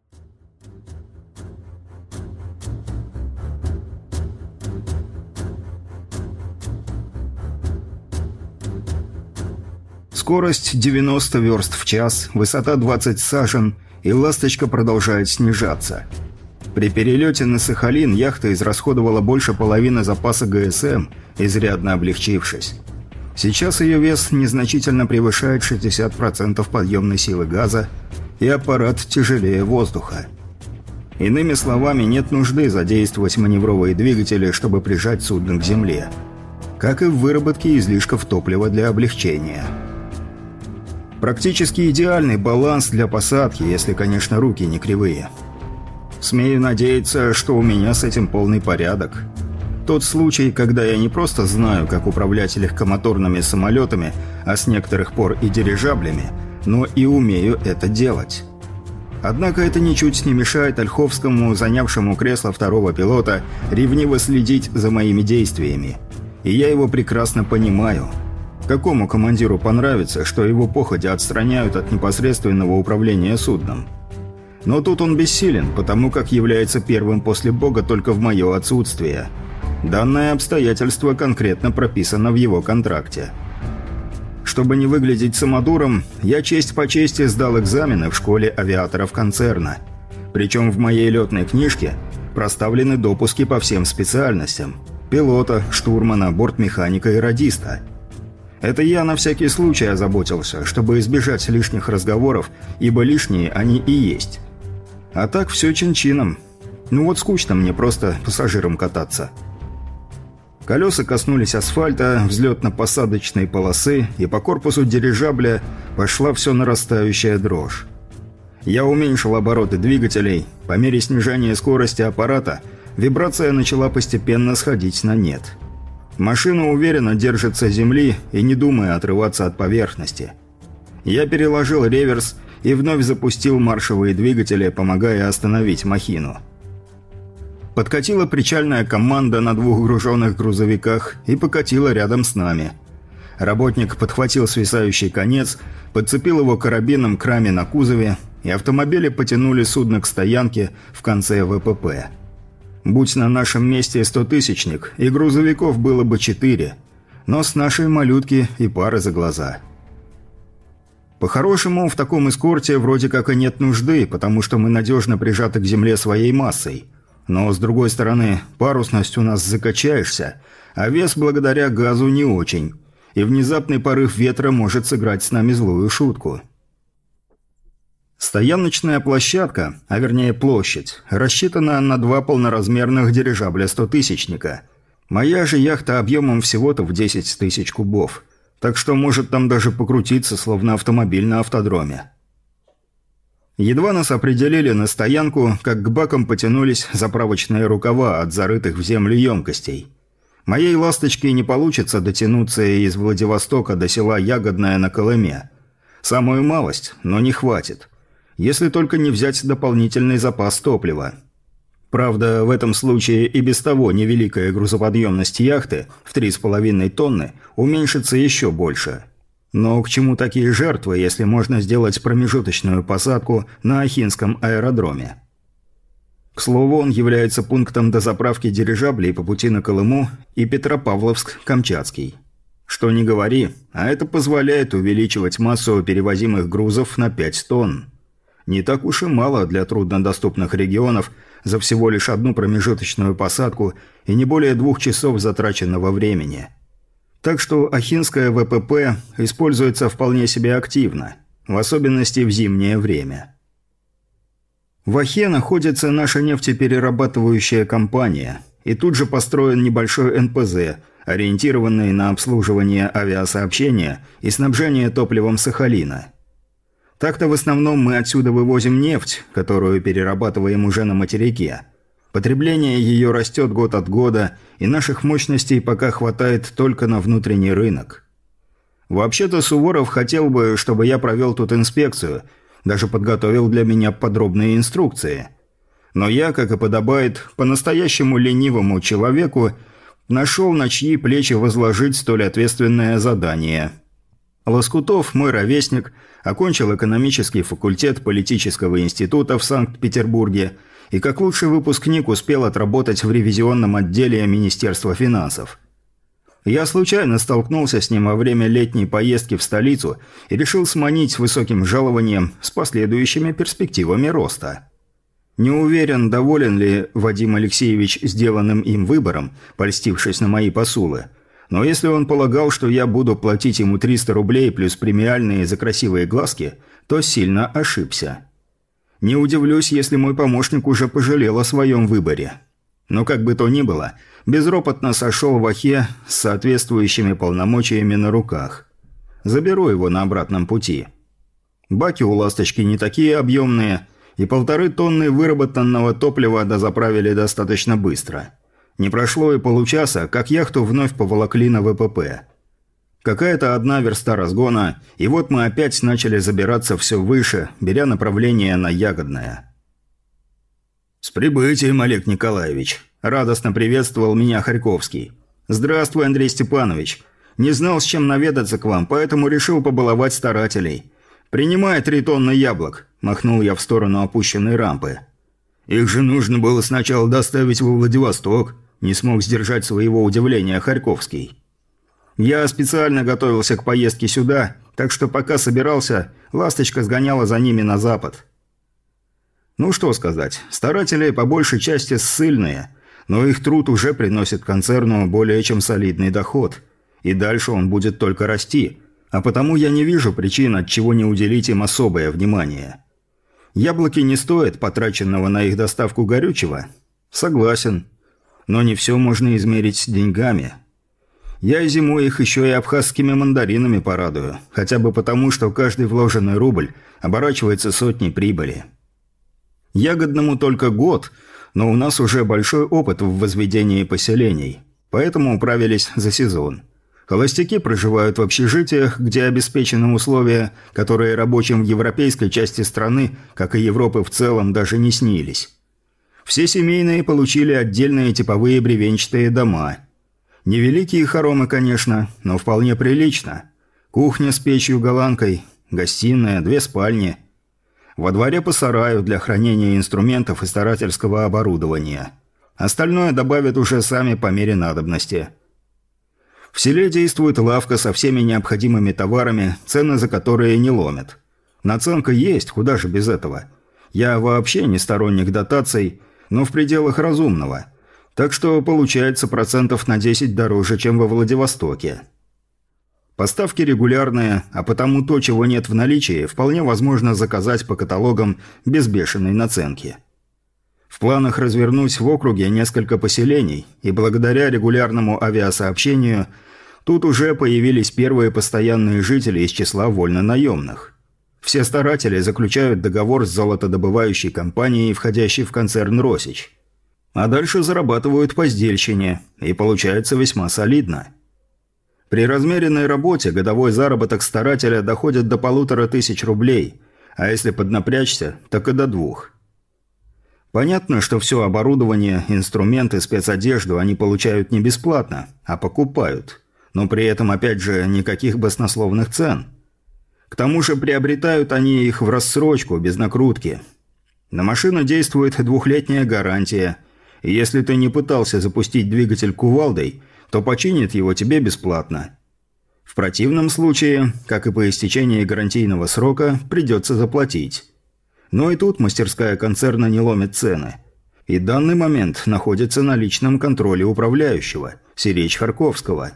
Скорость 90 верст в час, высота 20 сажен, и «Ласточка» продолжает снижаться. При перелете на Сахалин яхта израсходовала больше половины запаса ГСМ, изрядно облегчившись. Сейчас ее вес незначительно превышает 60% подъемной силы газа, и аппарат тяжелее воздуха. Иными словами, нет нужды задействовать маневровые двигатели, чтобы прижать судно к земле. Как и в выработке излишков топлива для облегчения. Практически идеальный баланс для посадки, если, конечно, руки не кривые. Смею надеяться, что у меня с этим полный порядок. Тот случай, когда я не просто знаю, как управлять легкомоторными самолетами, а с некоторых пор и дирижаблями, но и умею это делать. Однако это ничуть не мешает Ольховскому, занявшему кресло второго пилота, ревниво следить за моими действиями. И я его прекрасно понимаю. Какому командиру понравится, что его походя отстраняют от непосредственного управления судном? Но тут он бессилен, потому как является первым после Бога только в мое отсутствие. Данное обстоятельство конкретно прописано в его контракте. Чтобы не выглядеть самодуром, я честь по чести сдал экзамены в школе авиаторов концерна. Причем в моей летной книжке проставлены допуски по всем специальностям – пилота, штурмана, бортмеханика и радиста. Это я на всякий случай озаботился, чтобы избежать лишних разговоров, ибо лишние они и есть. А так все чин-чином. Ну вот скучно мне просто пассажиром кататься. Колеса коснулись асфальта, взлетно-посадочной полосы, и по корпусу дирижабля пошла все нарастающая дрожь. Я уменьшил обороты двигателей. По мере снижения скорости аппарата вибрация начала постепенно сходить на нет. Машина уверенно держится земли и не думая отрываться от поверхности. Я переложил реверс и вновь запустил маршевые двигатели, помогая остановить махину. Подкатила причальная команда на 2 груженных грузовиках и покатила рядом с нами. Работник подхватил свисающий конец, подцепил его карабином к раме на кузове, и автомобили потянули судно к стоянке в конце ВПП. Будь на нашем месте 100-тысячник, и грузовиков было бы 4, но с нашей малютки и пары за глаза. По-хорошему, в таком эскорте вроде как и нет нужды, потому что мы надежно прижаты к земле своей массой. Но, с другой стороны, парусность у нас закачаешься, а вес благодаря газу не очень, и внезапный порыв ветра может сыграть с нами злую шутку. Стояночная площадка, а вернее площадь, рассчитана на 2 полноразмерных дирижабля 100-тысячника. Моя же яхта объемом всего-то в 10 тысяч кубов, так что может там даже покрутиться, словно автомобиль на автодроме. Едва нас определили на стоянку, как к бакам потянулись заправочные рукава от зарытых в землю емкостей. Моей «Ласточке» не получится дотянуться из Владивостока до села Ягодное на Колыме. Самую малость, но не хватит. Если только не взять дополнительный запас топлива. Правда, в этом случае и без того невеликая грузоподъемность яхты в 3,5 тонны уменьшится еще больше. Но к чему такие жертвы, если можно сделать промежуточную посадку на Ахинском аэродроме? К слову, он является пунктом дозаправки дирижаблей по пути на Колыму и Петропавловск-Камчатский. Что ни говори, а это позволяет увеличивать массу перевозимых грузов на 5 тонн. Не так уж и мало для труднодоступных регионов за всего лишь одну промежуточную посадку и не более 2 часов затраченного времени. Так что Ахинское ВПП используется вполне себе активно, в особенности в зимнее время. В Ахе находится наша нефтеперерабатывающая компания, и тут же построен небольшой НПЗ, ориентированный на обслуживание авиасообщения и снабжение топливом Сахалина. Так-то в основном мы отсюда вывозим нефть, которую перерабатываем уже на материке. Потребление ее растет год от года, и наших мощностей пока хватает только на внутренний рынок. Вообще-то Суворов хотел бы, чтобы я провел тут инспекцию, даже подготовил для меня подробные инструкции. Но я, как и подобает, по-настоящему ленивому человеку, нашел на чьи плечи возложить столь ответственное задание. Лоскутов, мой ровесник, окончил экономический факультет политического института в Санкт-Петербурге и как лучший выпускник успел отработать в ревизионном отделе Министерства финансов. Я случайно столкнулся с ним во время летней поездки в столицу и решил сманить высоким жалованием с последующими перспективами роста. Не уверен, доволен ли Вадим Алексеевич сделанным им выбором, польстившись на мои посулы, но если он полагал, что я буду платить ему 300 рублей плюс премиальные за красивые глазки, то сильно ошибся. Не удивлюсь, если мой помощник уже пожалел о своем выборе. Но как бы то ни было, безропотно сошел в Ахе с соответствующими полномочиями на руках. Заберу его на обратном пути. Баки у «Ласточки» не такие объемные, и 1,5 тонны выработанного топлива дозаправили достаточно быстро. Не прошло и получаса, как яхту вновь поволокли на ВПП. Какая-то 1 верста разгона, и вот мы опять начали забираться все выше, беря направление на Ягодное. «С прибытием, Олег Николаевич!» – радостно приветствовал меня Харьковский. «Здравствуй, Андрей Степанович. Не знал, с чем наведаться к вам, поэтому решил побаловать старателей. Принимай 3 тонны яблок», – махнул я в сторону опущенной рампы. «Их же нужно было сначала доставить во Владивосток», – не смог сдержать своего удивления Харьковский. Я специально готовился к поездке сюда, так что пока собирался, «Ласточка» сгоняла за ними на запад. Ну что сказать, старатели по большей части ссыльные, но их труд уже приносит концерну более чем солидный доход. И дальше он будет только расти, а потому я не вижу причин, от чего не уделить им особое внимание. Яблоки не стоят потраченного на их доставку горючего? Согласен. Но не все можно измерить деньгами. Я зимой их еще и абхазскими мандаринами порадую, хотя бы потому, что каждый вложенный рубль оборачивается сотней прибыли. Ягодному только год, но у нас уже большой опыт в возведении поселений, поэтому управились за сезон. Холостяки проживают в общежитиях, где обеспечены условия, которые рабочим в европейской части страны, как и Европы в целом, даже не снились. Все семейные получили отдельные типовые бревенчатые дома. Невеликие хоромы, конечно, но вполне прилично. Кухня с печью-голландкой, гостиная, 2 спальни. Во дворе по сараю для хранения инструментов и старательского оборудования. Остальное добавят уже сами по мере надобности. В селе действует лавка со всеми необходимыми товарами, цены за которые не ломят. Наценка есть, куда же без этого. Я вообще не сторонник дотаций, но в пределах разумного. Так что получается процентов на 10 дороже, чем во Владивостоке. Поставки регулярные, а потому то, чего нет в наличии, вполне возможно заказать по каталогам без бешеной наценки. В планах развернуть в округе несколько поселений, и благодаря регулярному авиасообщению тут уже появились первые постоянные жители из числа вольнонаемных. Все старатели заключают договор с золотодобывающей компанией, входящей в концерн «Росич». А дальше зарабатывают по сдельщине, и получается весьма солидно. При размеренной работе годовой заработок старателя доходит до 1500 рублей, а если поднапрячься, так и до 2. Понятно, что все оборудование, инструменты, спецодежду они получают не бесплатно, а покупают. Но при этом, опять же, никаких баснословных цен. К тому же приобретают они их в рассрочку, без накрутки. На машину действует 2-летняя гарантия, и если ты не пытался запустить двигатель кувалдой, то починит его тебе бесплатно. В противном случае, как и по истечении гарантийного срока, придется заплатить. Но и тут мастерская концерна не ломит цены. И данный момент находится на личном контроле управляющего, Сиречь Харьковского.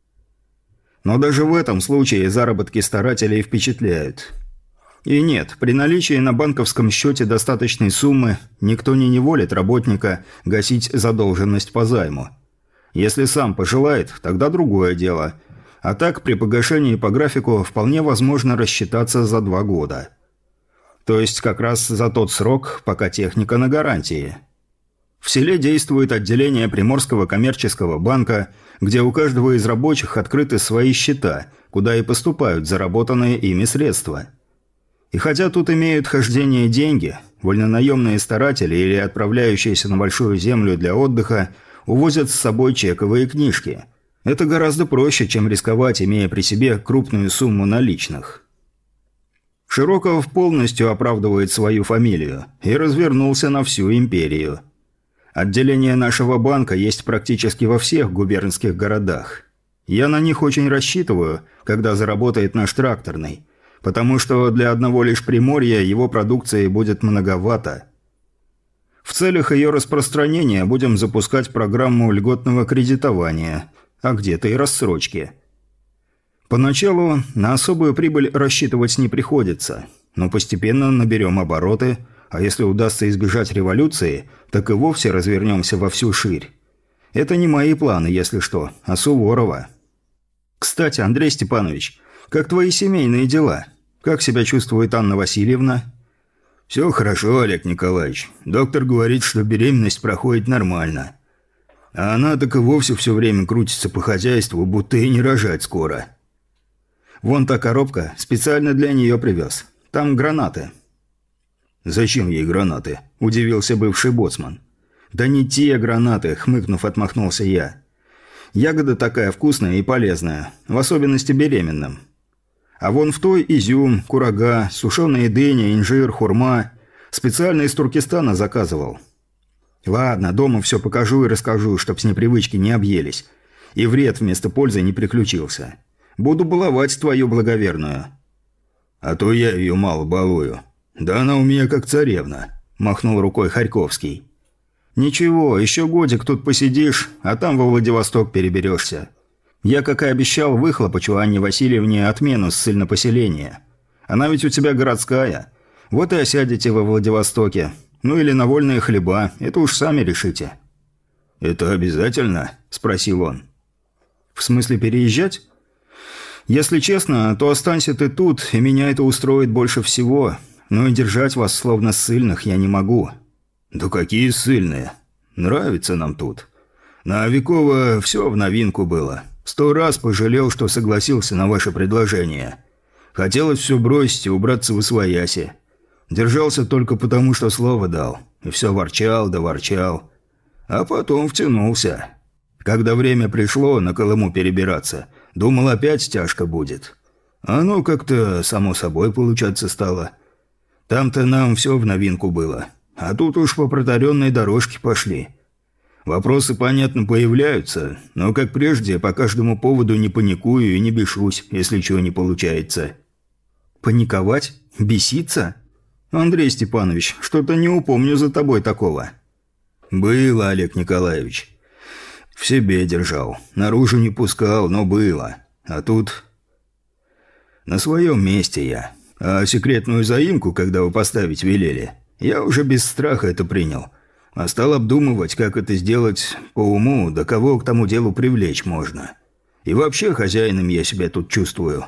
Но даже в этом случае заработки старателей впечатляют. И нет, при наличии на банковском счете достаточной суммы никто не неволит работника гасить задолженность по займу. Если сам пожелает, тогда другое дело. А так, при погашении по графику вполне возможно рассчитаться за 2 года. То есть как раз за тот срок, пока техника на гарантии. В селе действует отделение Приморского коммерческого банка, где у каждого из рабочих открыты свои счета, куда и поступают заработанные ими средства. И хотя тут имеют хождение деньги, вольнонаемные старатели или отправляющиеся на большую землю для отдыха увозят с собой чековые книжки. Это гораздо проще, чем рисковать, имея при себе крупную сумму наличных. Широков полностью оправдывает свою фамилию и развернулся на всю империю. Отделение нашего банка есть практически во всех губернских городах. Я на них очень рассчитываю, когда заработает наш тракторный, потому что для одного лишь Приморья его продукции будет многовато. В целях ее распространения будем запускать программу льготного кредитования, а где-то и рассрочки. Поначалу на особую прибыль рассчитывать не приходится, но постепенно наберем обороты, а если удастся избежать революции, так и вовсе развернемся во всю ширь. Это не мои планы, если что, а Суворова. Кстати, Андрей Степанович, как твои семейные дела? Как себя чувствует Анна Васильевна? «Все хорошо, Олег Николаевич. Доктор говорит, что беременность проходит нормально. А она так и вовсе все время крутится по хозяйству, будто и не рожать скоро». «Вон та коробка, специально для нее привез. Там гранаты». «Зачем ей гранаты?» – удивился бывший боцман. «Да не те гранаты», – хмыкнув, отмахнулся я. «Ягода такая вкусная и полезная, в особенности беременным. А вон в той изюм, курага, сушеные дыни, инжир, хурма. Специально из Туркестана заказывал. Ладно, дома все покажу и расскажу, чтоб с непривычки не объелись. и вред вместо пользы не приключился. Буду баловать твою благоверную». «А то я ее мало балую. Да она у меня как царевна», – махнул рукой Харьковский. «Ничего, еще годик тут посидишь, а там во Владивосток переберешься. Я, как и обещал, выхлопочу Анне Васильевне отмену ссыльнопоселения. Она ведь у тебя городская. Вот и осядете во Владивостоке. Ну или на вольные хлеба, это уж сами решите». «Это обязательно?» – спросил он. «В смысле переезжать? Если честно, то останься ты тут, и меня это устроит больше всего. Но и держать вас словно ссыльных я не могу». «Да какие ссыльные? Нравится нам тут. На Авикова все в новинку было. 100 раз пожалел, что согласился на ваше предложение. Хотелось все бросить и убраться в освояси. Держался только потому, что слово дал. И все ворчал да ворчал. А потом втянулся. Когда время пришло на Колыму перебираться, думал, опять тяжко будет. Оно как-то само собой получаться стало. Там-то нам все в новинку было. А тут уж по протаренной дорожке пошли. Вопросы, понятно, появляются, но, как прежде, по каждому поводу не паникую и не бешусь, если чего не получается». «Паниковать? Беситься? Андрей Степанович, что-то не упомню за тобой такого». «Было, Олег Николаевич. В себе держал. Наружу не пускал, но было. А тут... На своем месте я. А секретную заимку, когда вы поставить велели, я уже без страха это принял. А стал обдумывать, как это сделать по уму, да кого к тому делу привлечь можно. И вообще хозяином я себя тут чувствую».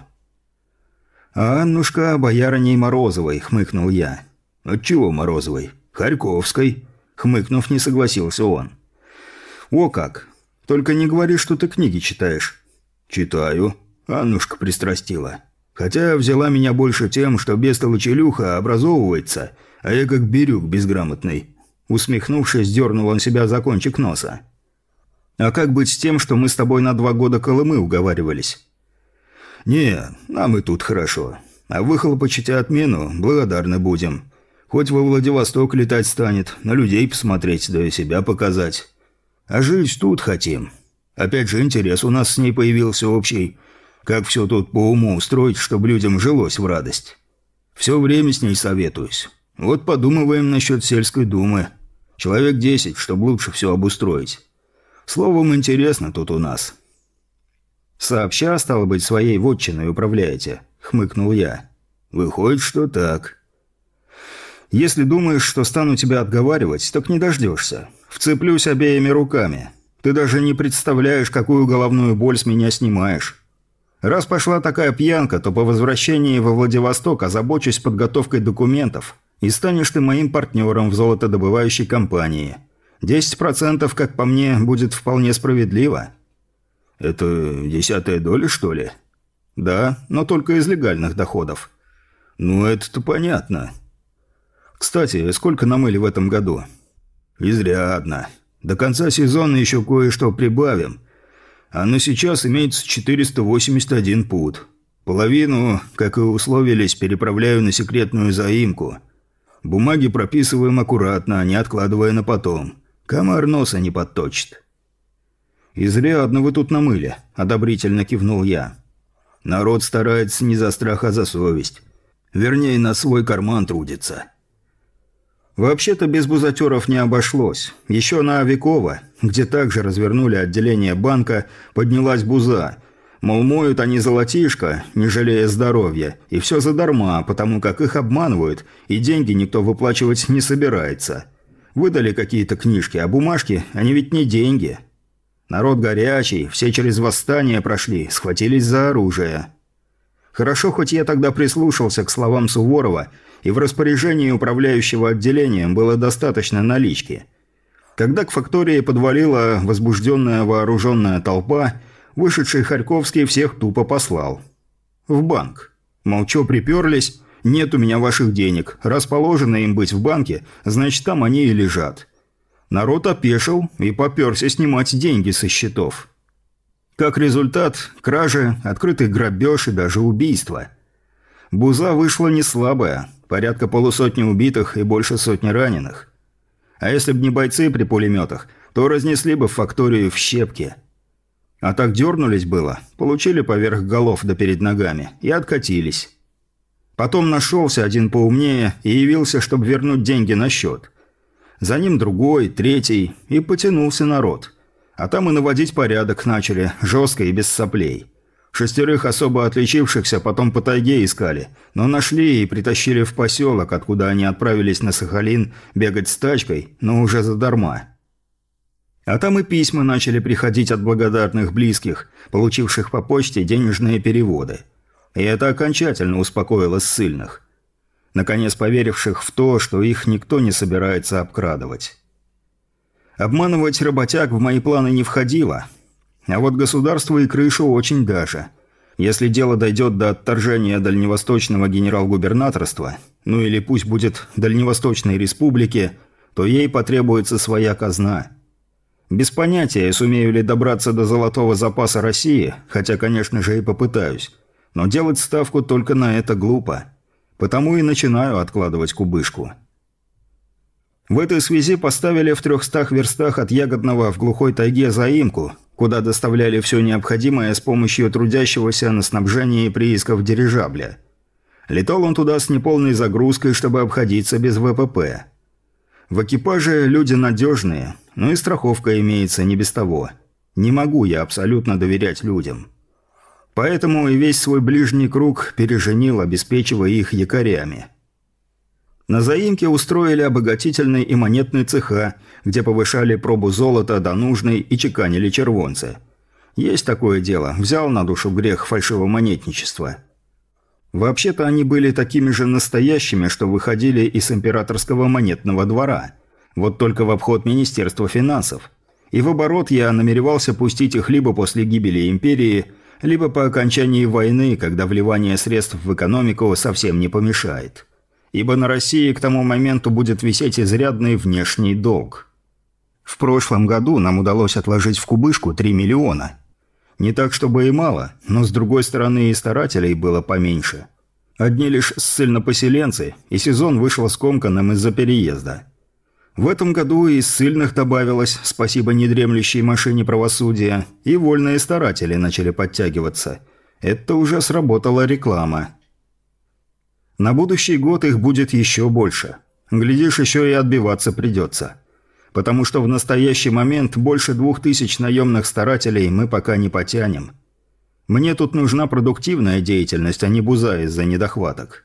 «А Аннушка боярыней Морозовой», — хмыкнул я. «Отчего Морозовой? Харьковской?» — хмыкнув, не согласился он. «О как! Только не говори, что ты книги читаешь». «Читаю». Аннушка пристрастила. Хотя взяла меня больше тем, что бестолочелюха образовывается, а я как бирюк безграмотный. Усмехнувшись, дернул он себя за кончик носа. «А как быть с тем, что мы с тобой на 2 года Колымы уговаривались?» «Не, нам и тут хорошо. А выхлопочите отмену, благодарны будем. Хоть во Владивосток летать станет, на людей посмотреть, да и себя показать. А жить тут хотим. Опять же, интерес у нас с ней появился общий. Как все тут по уму устроить, чтобы людям жилось в радость. Все время с ней советуюсь. Вот подумываем насчет сельской думы. Человек 10, чтобы лучше все обустроить. Словом, интересно тут у нас». «Сообща, стало быть, своей вотчиной управляете», — хмыкнул я. «Выходит, что так». «Если думаешь, что стану тебя отговаривать, так не дождешься. Вцеплюсь обеими руками. Ты даже не представляешь, какую головную боль с меня снимаешь. Раз пошла такая пьянка, то по возвращении во Владивосток озабочусь подготовкой документов, и станешь ты моим партнером в золотодобывающей компании. 10%, как по мне, будет вполне справедливо». «Это 10-я доля, что ли?» «Да, но только из легальных доходов». «Ну, это-то понятно». «Кстати, сколько намыли в этом году?» «Изрядно. До конца сезона еще кое-что прибавим. А на сейчас имеется 481 пуд. Половину, как и условились, переправляю на секретную заимку. Бумаги прописываем аккуратно, не откладывая на потом. Комар носа не подточит». «Изрядно вы тут намыли», – одобрительно кивнул я. «Народ старается не за страх, а за совесть. Вернее, на свой карман трудится». «Вообще-то без бузатеров не обошлось. Еще на Авикова, где также развернули отделение банка, поднялась буза. Мол, моют они золотишко, не жалея здоровья, и все задарма, потому как их обманывают, и деньги никто выплачивать не собирается. Выдали какие-то книжки, а бумажки, они ведь не деньги». Народ горячий, все через восстание прошли, схватились за оружие. Хорошо, хоть я тогда прислушался к словам Суворова, и в распоряжении управляющего отделением было достаточно налички. Когда к фактории подвалила возбужденная вооруженная толпа, вышедший Харьковский всех тупо послал. В банк. Мол, чё приперлись? Нет у меня ваших денег. Раз положено им быть в банке, значит, там они и лежат. Народ опешил и попёрся снимать деньги со счетов. Как результат – кражи, открытый грабеж и даже убийство. Буза вышла не слабая, порядка полусотни убитых и больше сотни раненых. А если бы не бойцы при пулеметах, то разнесли бы факторию в щепки. А так дернулись было, получили поверх голов да перед ногами и откатились. Потом нашелся один поумнее и явился, чтобы вернуть деньги на счет. За ним другой, третий, и потянулся народ. А там и наводить порядок начали, жестко и без соплей. 6 особо отличившихся потом по тайге искали, но нашли и притащили в поселок, откуда они отправились на Сахалин бегать с тачкой, но уже задарма. А там и письма начали приходить от благодарных близких, получивших по почте денежные переводы. И это окончательно успокоило ссыльных, наконец поверивших в то, что их никто не собирается обкрадывать. Обманывать работяг в мои планы не входило, а вот государству и крышу очень даже. Если дело дойдет до отторжения дальневосточного генерал-губернаторства, ну или пусть будет Дальневосточной республики, то ей потребуется своя казна. Без понятия, сумею ли добраться до золотого запаса России, хотя, конечно же, и попытаюсь. Но делать ставку только на это глупо. Потому и начинаю откладывать кубышку. В этой связи поставили в 300 верстах от Ягодного в глухой тайге заимку, куда доставляли все необходимое с помощью трудящегося на снабжении приисков дирижабля. Летал он туда с неполной загрузкой, чтобы обходиться без ВПП. В экипаже люди надежные, но и страховка имеется не без того. Не могу я абсолютно доверять людям. Поэтому и весь свой ближний круг переженил, обеспечивая их якорями. На заимке устроили обогатительный и монетный цеха, где повышали пробу золота до нужной и чеканили червонцы. Есть такое дело, взял на душу грех фальшивомонетничества. Вообще-то они были такими же настоящими, что выходили из императорского монетного двора. Вот только в обход Министерства финансов. И в оборот я намеревался пустить их либо после гибели империи, либо по окончании войны, когда вливание средств в экономику совсем не помешает. Ибо на России к тому моменту будет висеть изрядный внешний долг. В прошлом году нам удалось отложить в кубышку 3 миллиона. Не так, чтобы и мало, но с другой стороны и старателей было поменьше. Одни лишь ссыльнопоселенцы, и сезон вышел скомканным из-за переезда. В этом году и ссыльных добавилось, спасибо недремлющей машине правосудия, и вольные старатели начали подтягиваться. Это уже сработала реклама. На будущий год их будет еще больше. Глядишь, еще и отбиваться придется. Потому что в настоящий момент больше 2000 наемных старателей мы пока не потянем. Мне тут нужна продуктивная деятельность, а не буза из-за недохваток.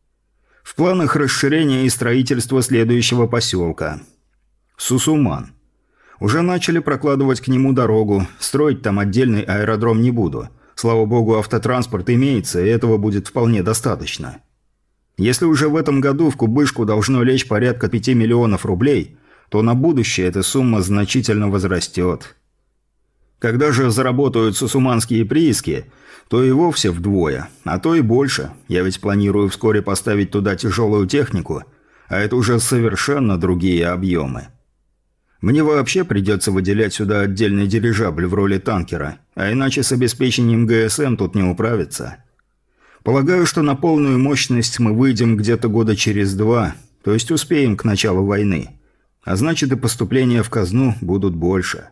В планах расширения и строительства следующего поселка. Сусуман. Уже начали прокладывать к нему дорогу, строить там отдельный аэродром не буду. Слава богу, автотранспорт имеется, и этого будет вполне достаточно. Если уже в этом году в кубышку должно лечь порядка 5 миллионов рублей, то на будущее эта сумма значительно возрастет. Когда же заработают сусуманские прииски, то и вовсе вдвое, а то и больше. Я ведь планирую вскоре поставить туда тяжелую технику, а это уже совершенно другие объемы. Мне вообще придется выделять сюда отдельный дирижабль в роли танкера, а иначе с обеспечением ГСМ тут не управиться. Полагаю, что на полную мощность мы выйдем где-то года через 2, то есть успеем к началу войны. А значит, и поступления в казну будут больше.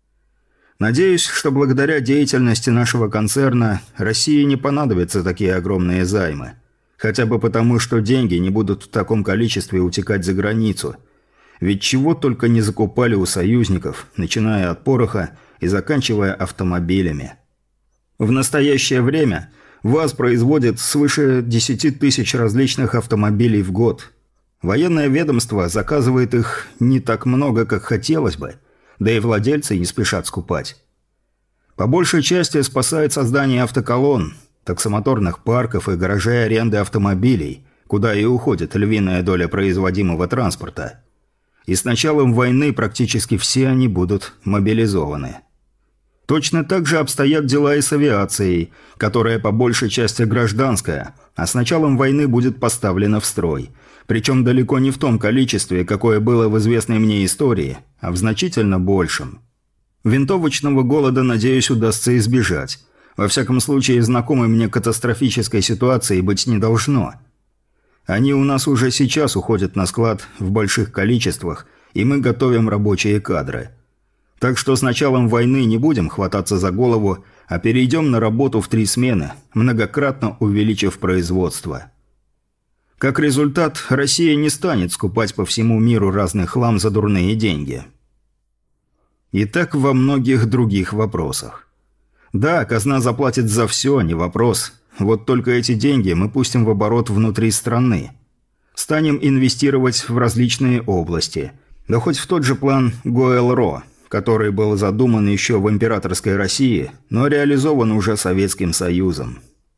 Надеюсь, что благодаря деятельности нашего концерна России не понадобятся такие огромные займы. Хотя бы потому, что деньги не будут в таком количестве утекать за границу. Ведь чего только не закупали у союзников, начиная от пороха и заканчивая автомобилями. В настоящее время ВАЗ производит свыше 10 тысяч различных автомобилей в год. Военное ведомство заказывает их не так много, как хотелось бы, да и владельцы не спешат скупать. По большей части спасает создание автоколонн, таксомоторных парков и гаражей аренды автомобилей, куда и уходит львиная доля производимого транспорта. И с началом войны практически все они будут мобилизованы. Точно так же обстоят дела и с авиацией, которая по большей части гражданская, а с началом войны будет поставлена в строй. Причем далеко не в том количестве, какое было в известной мне истории, а в значительно большем. Винтовочного голода, надеюсь, удастся избежать. Во всяком случае, знакомой мне катастрофической ситуации быть не должно. Они у нас уже сейчас уходят на склад в больших количествах, и мы готовим рабочие кадры. Так что с началом войны не будем хвататься за голову, а перейдем на работу в 3 смены, многократно увеличив производство. Как результат, Россия не станет скупать по всему миру разный хлам за дурные деньги. И так во многих других вопросах. Да, казна заплатит за все, не вопрос. Вот только эти деньги мы пустим в оборот внутри страны. Станем инвестировать в различные области. Да хоть в тот же план Гоэл-Ро, который был задуман еще в императорской России, но реализован уже Советским Союзом.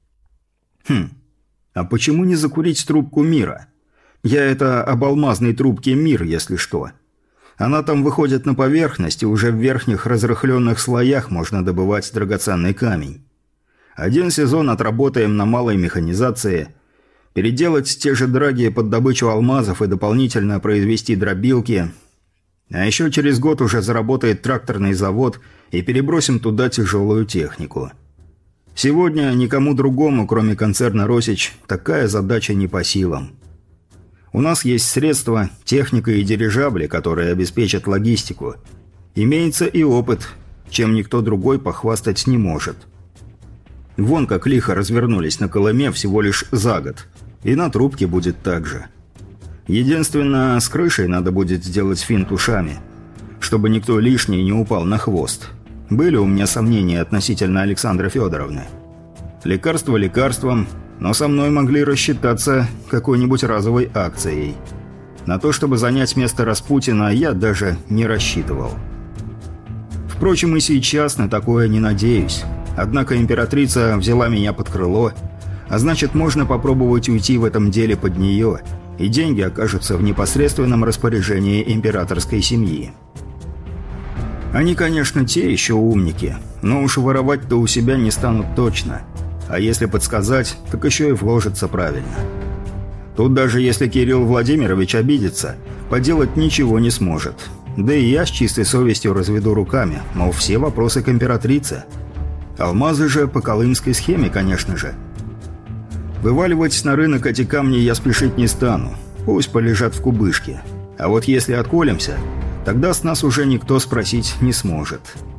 А почему не закурить трубку мира? Я это об алмазной трубке «Мир», если что. Она там выходит на поверхность, и уже в верхних разрыхленных слоях можно добывать драгоценный камень. 1 сезон отработаем на малой механизации, переделать те же драги под добычу алмазов и дополнительно произвести дробилки. А еще через год уже заработает тракторный завод, и перебросим туда тяжелую технику. Сегодня никому другому, кроме концерна «Росич», такая задача не по силам. У нас есть средства, техника и дирижабли, которые обеспечат логистику. Имеется и опыт, чем никто другой похвастать не может. Вон как лихо развернулись на Колыме всего лишь за год. И на трубке будет так же. Единственное, с крышей надо будет сделать финт ушами, чтобы никто лишний не упал на хвост. Были у меня сомнения относительно Александры Федоровны. Лекарство лекарством, но со мной могли рассчитаться какой-нибудь разовой акцией. На то, чтобы занять место Распутина, я даже не рассчитывал. Впрочем, и сейчас на такое не надеюсь. Однако императрица взяла меня под крыло, а значит, можно попробовать уйти в этом деле под нее, и деньги окажутся в непосредственном распоряжении императорской семьи. Они, конечно, те еще умники, но уж воровать-то у себя не станут точно. А если подсказать, так еще и вложатся правильно. Тут даже если Кирилл Владимирович обидится, поделать ничего не сможет. Да и я с чистой совестью разведу руками, мол, все вопросы к императрице. Алмазы же по колымской схеме, конечно же. Вываливать на рынок эти камни я спешить не стану. Пусть полежат в кубышке. А вот если отколемся, тогда с нас уже никто спросить не сможет.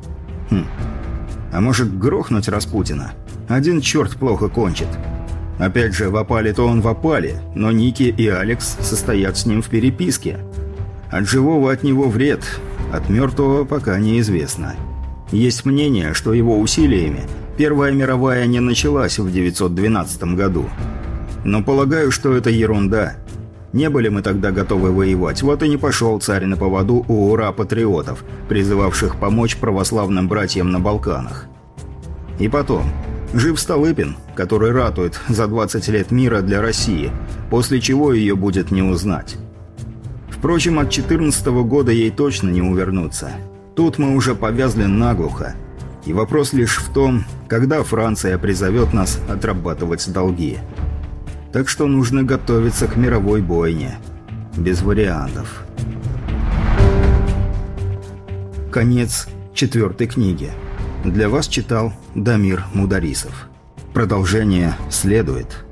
А может, грохнуть Распутина? Один черт плохо кончит. Опять же, в опале-то он в опале, но Ники и Алекс состоят с ним в переписке. От живого от него вред, от мертвого пока неизвестно. Есть мнение, что его усилиями Первая мировая не началась в 912 году. Но полагаю, что это ерунда. Не были мы тогда готовы воевать, вот и не пошел царь на поводу у ура-патриотов, призывавших помочь православным братьям на Балканах. И потом, жив Столыпин, который ратует за 20 лет мира для России, после чего ее будет не узнать. Впрочем, от 14 года ей точно не увернуться. Тут мы уже повязли наглухо. И вопрос лишь в том, когда Франция призовет нас отрабатывать долги. Так что нужно готовиться к мировой бойне. Без вариантов. Конец 4 книги. Для вас читал Дамир Мударисов. Продолжение следует.